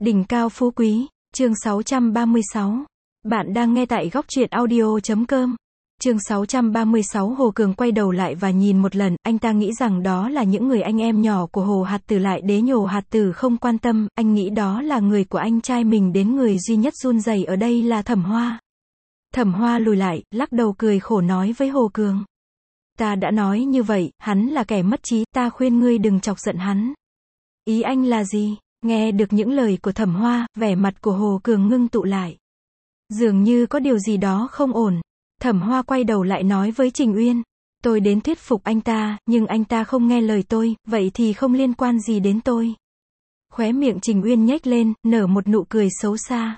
Đỉnh cao phú quý, chương 636. Bạn đang nghe tại góc truyện audio.com. Chương 636. Hồ Cường quay đầu lại và nhìn một lần, anh ta nghĩ rằng đó là những người anh em nhỏ của Hồ Hạt Tử, lại đế nhổ Hạt Tử không quan tâm, anh nghĩ đó là người của anh trai mình, đến người duy nhất run rẩy ở đây là Thẩm Hoa. Thẩm Hoa lùi lại, lắc đầu cười khổ nói với Hồ Cường. Ta đã nói như vậy, hắn là kẻ mất trí, ta khuyên ngươi đừng chọc giận hắn. Ý anh là gì? Nghe được những lời của Thẩm Hoa, vẻ mặt của Hồ Cường ngưng tụ lại. Dường như có điều gì đó không ổn. Thẩm Hoa quay đầu lại nói với Trình Uyên. Tôi đến thuyết phục anh ta, nhưng anh ta không nghe lời tôi, vậy thì không liên quan gì đến tôi. Khóe miệng Trình Uyên nhếch lên, nở một nụ cười xấu xa.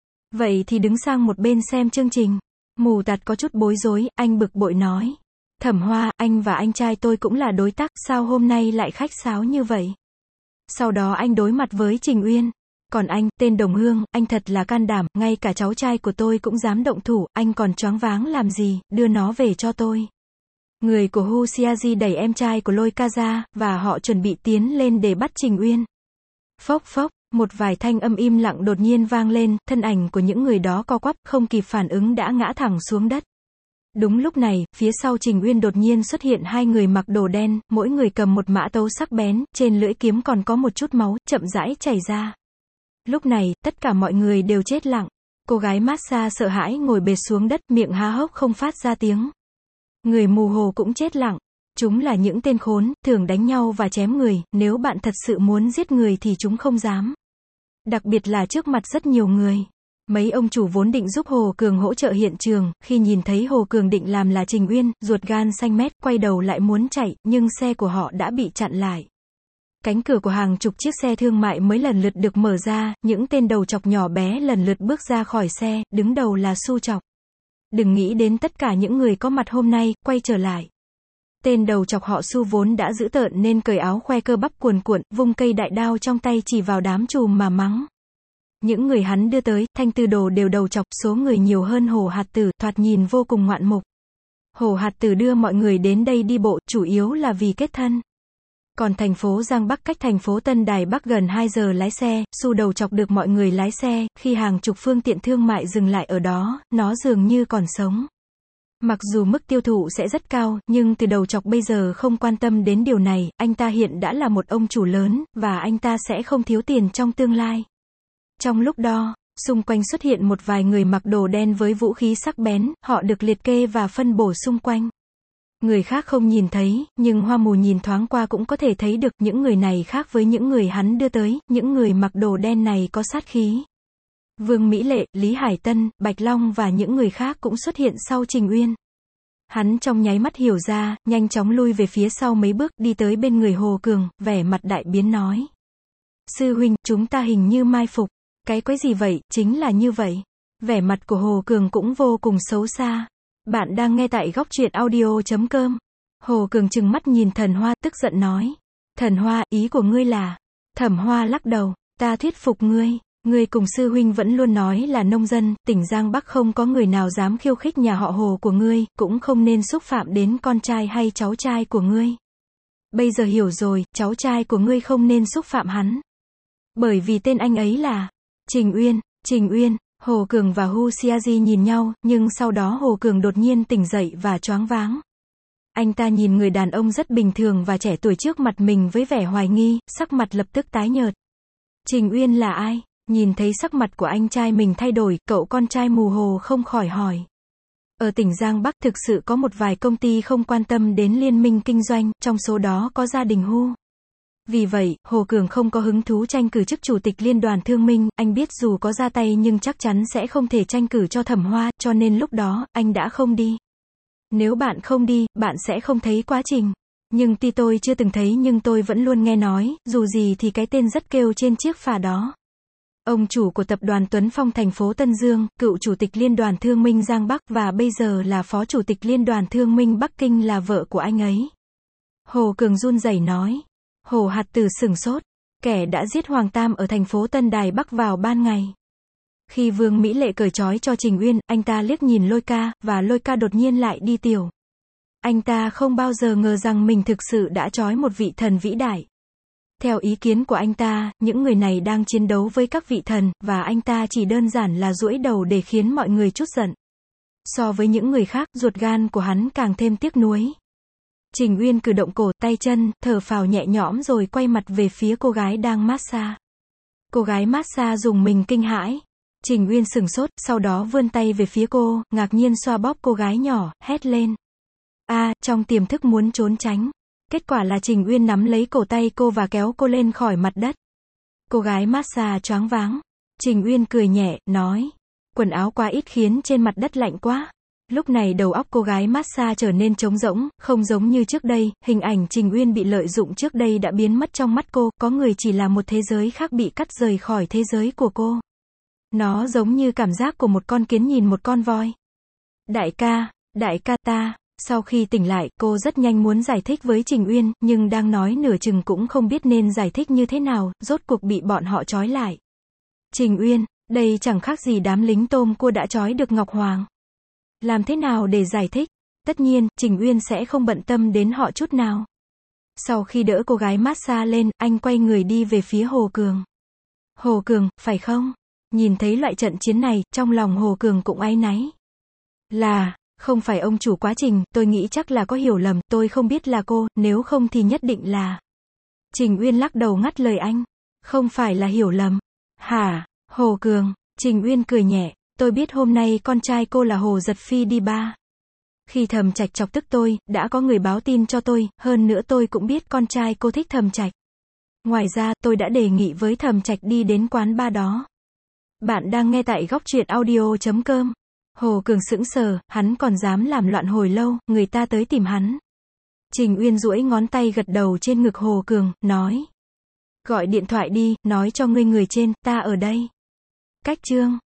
Vậy thì đứng sang một bên xem chương trình. Mù Tạt có chút bối rối, anh bực bội nói. Thẩm Hoa, anh và anh trai tôi cũng là đối tác, sao hôm nay lại khách sáo như vậy? Sau đó anh đối mặt với Trình Uyên. Còn anh, tên Đồng Hương, anh thật là can đảm, ngay cả cháu trai của tôi cũng dám động thủ, anh còn choáng váng làm gì, đưa nó về cho tôi. Người của Hu Xiaji đẩy em trai của Lôi Ca ra, và họ chuẩn bị tiến lên để bắt Trình Uyên. Phốc phốc, một vài thanh âm im lặng đột nhiên vang lên, thân ảnh của những người đó co quắp, không kịp phản ứng đã ngã thẳng xuống đất. Đúng lúc này, phía sau Trình Uyên đột nhiên xuất hiện hai người mặc đồ đen, mỗi người cầm một mã tấu sắc bén, trên lưỡi kiếm còn có một chút máu, chậm rãi chảy ra. Lúc này, tất cả mọi người đều chết lặng. Cô gái massage sợ hãi ngồi bệt xuống đất, miệng há hốc không phát ra tiếng. Người mù hồ cũng chết lặng. Chúng là những tên khốn, thường đánh nhau và chém người, nếu bạn thật sự muốn giết người thì chúng không dám. Đặc biệt là trước mặt rất nhiều người. Mấy ông chủ vốn định giúp Hồ Cường hỗ trợ hiện trường, khi nhìn thấy Hồ Cường định làm là Trình Uyên, ruột gan xanh mét, quay đầu lại muốn chạy, nhưng xe của họ đã bị chặn lại. Cánh cửa của hàng chục chiếc xe thương mại mới lần lượt được mở ra, những tên đầu chọc nhỏ bé lần lượt bước ra khỏi xe, đứng đầu là Su Chọc. Đừng nghĩ đến tất cả những người có mặt hôm nay, quay trở lại. Tên đầu chọc họ Su vốn đã dữ tợn nên cởi áo khoe cơ bắp cuồn cuộn, vung cây đại đao trong tay chỉ vào đám trùm mà mắng. Những người hắn đưa tới, thanh tư đồ đều đầu chọc, số người nhiều hơn Hồ Hạt Tử, thoạt nhìn vô cùng ngoạn mục. Hồ Hạt Tử đưa mọi người đến đây đi bộ, chủ yếu là vì kết thân. Còn thành phố Giang Bắc cách thành phố Tân Đài Bắc gần 2 giờ lái xe, Su đầu chọc được mọi người lái xe, khi hàng chục phương tiện thương mại dừng lại ở đó, nó dường như còn sống. Mặc dù mức tiêu thụ sẽ rất cao, nhưng từ đầu chọc bây giờ không quan tâm đến điều này, anh ta hiện đã là một ông chủ lớn, và anh ta sẽ không thiếu tiền trong tương lai. Trong lúc đó, xung quanh xuất hiện một vài người mặc đồ đen với vũ khí sắc bén, họ được liệt kê và phân bổ xung quanh. Người khác không nhìn thấy, nhưng Hoa Mù nhìn thoáng qua cũng có thể thấy được, những người này khác với những người hắn đưa tới, những người mặc đồ đen này có sát khí. Vương Mỹ Lệ, Lý Hải Tân, Bạch Long và những người khác cũng xuất hiện sau Trình Uyên. Hắn trong nháy mắt hiểu ra, nhanh chóng lui về phía sau mấy bước, đi tới bên người Hồ Cường, vẻ mặt đại biến nói. Sư huynh, chúng ta hình như mai phục. Cái quái gì vậy, chính là như vậy. Vẻ mặt của Hồ Cường cũng vô cùng xấu xa. Bạn đang nghe tại góc truyện audio.com. Hồ Cường trừng mắt nhìn Thần Hoa, tức giận nói. Thần Hoa, ý của ngươi là? Thẩm Hoa lắc đầu. Ta thuyết phục ngươi. Ngươi cùng sư huynh vẫn luôn nói là nông dân, tỉnh Giang Bắc không có người nào dám khiêu khích nhà họ Hồ của ngươi, cũng không nên xúc phạm đến con trai hay cháu trai của ngươi. Bây giờ hiểu rồi, cháu trai của ngươi không nên xúc phạm hắn. Bởi vì tên anh ấy là Trình Uyên. Trình Uyên. Hồ Cường và Hu Xiaji nhìn nhau, nhưng sau đó Hồ Cường đột nhiên tỉnh dậy và choáng váng. Anh ta nhìn người đàn ông rất bình thường và trẻ tuổi trước mặt mình với vẻ hoài nghi, sắc mặt lập tức tái nhợt. Trình Uyên là ai? Nhìn thấy sắc mặt của anh trai mình thay đổi, cậu con trai mù hồ không khỏi hỏi. Ở tỉnh Giang Bắc thực sự có một vài công ty không quan tâm đến liên minh kinh doanh, trong số đó có gia đình Hu. Vì vậy, Hồ Cường không có hứng thú tranh cử chức chủ tịch liên đoàn thương minh, anh biết dù có ra tay nhưng chắc chắn sẽ không thể tranh cử cho Thẩm Hoa, cho nên lúc đó, anh đã không đi. Nếu bạn không đi, bạn sẽ không thấy quá trình. Nhưng tuy tôi chưa từng thấy nhưng tôi vẫn luôn nghe nói, dù gì thì cái tên rất kêu trên chiếc phà đó. Ông chủ của tập đoàn Tuấn Phong thành phố Tân Dương, cựu chủ tịch liên đoàn thương minh Giang Bắc và bây giờ là phó chủ tịch liên đoàn thương minh Bắc Kinh là vợ của anh ấy. Hồ Cường run rẩy nói. Hồ Hạt Tử sửng sốt. Kẻ đã giết Hoàng Tam ở thành phố Tân Đài Bắc vào ban ngày. Khi Vương Mỹ Lệ cởi trói cho Trình Uyên, anh ta liếc nhìn Lôi Ca, và Lôi Ca đột nhiên lại đi tiểu. Anh ta không bao giờ ngờ rằng mình thực sự đã trói một vị thần vĩ đại. Theo ý kiến của anh ta, những người này đang chiến đấu với các vị thần, và anh ta chỉ đơn giản là giũi đầu để khiến mọi người trút giận. So với những người khác, ruột gan của hắn càng thêm tiếc nuối. Trình Uyên cử động cổ, tay chân, thở phào nhẹ nhõm rồi quay mặt về phía cô gái đang massage. Cô gái massage dùng mình kinh hãi. Trình Uyên sửng sốt, sau đó vươn tay về phía cô, ngạc nhiên xoa bóp cô gái nhỏ, hét lên. Trong tiềm thức muốn trốn tránh. Kết quả là Trình Uyên nắm lấy cổ tay cô và kéo cô lên khỏi mặt đất. Cô gái massage choáng váng. Trình Uyên cười nhẹ, nói. Quần áo quá ít khiến trên mặt đất lạnh quá. Lúc này đầu óc cô gái massage trở nên trống rỗng, không giống như trước đây, hình ảnh Trình Uyên bị lợi dụng trước đây đã biến mất trong mắt cô, có người chỉ là một thế giới khác bị cắt rời khỏi thế giới của cô. Nó giống như cảm giác của một con kiến nhìn một con voi. Đại ca ta. Sau khi tỉnh lại, cô rất nhanh muốn giải thích với Trình Uyên, nhưng đang nói nửa chừng cũng không biết nên giải thích như thế nào, rốt cuộc bị bọn họ trói lại. Trình Uyên, đây chẳng khác gì đám lính tôm cua đã trói được Ngọc Hoàng. Làm thế nào để giải thích? Tất nhiên, Trình Uyên sẽ không bận tâm đến họ chút nào. Sau khi đỡ cô gái massage lên, anh quay người đi về phía Hồ Cường. Hồ Cường, phải không? Nhìn thấy loại trận chiến này, trong lòng Hồ Cường cũng áy náy. Không phải ông chủ quá Trình, tôi nghĩ chắc là có hiểu lầm, tôi không biết là cô, nếu không thì nhất định là. Trình Uyên lắc đầu ngắt lời anh. Không phải là hiểu lầm. Hả? Hồ Cường, Trình Uyên cười nhẹ, tôi biết hôm nay con trai cô là Hồ Giật Phi đi ba. Khi Thẩm Trạch chọc tức tôi, đã có người báo tin cho tôi, hơn nữa tôi cũng biết con trai cô thích Thẩm Trạch. Ngoài ra, tôi đã đề nghị với Thẩm Trạch đi đến quán bar đó. Bạn đang nghe tại góc truyện audio.com. Hồ Cường sững sờ, hắn còn dám làm loạn hồi lâu, người ta tới tìm hắn. Trình Uyên duỗi ngón tay gật đầu trên ngực Hồ Cường, nói. Gọi điện thoại đi, nói cho người trên, ta ở đây. Cách chương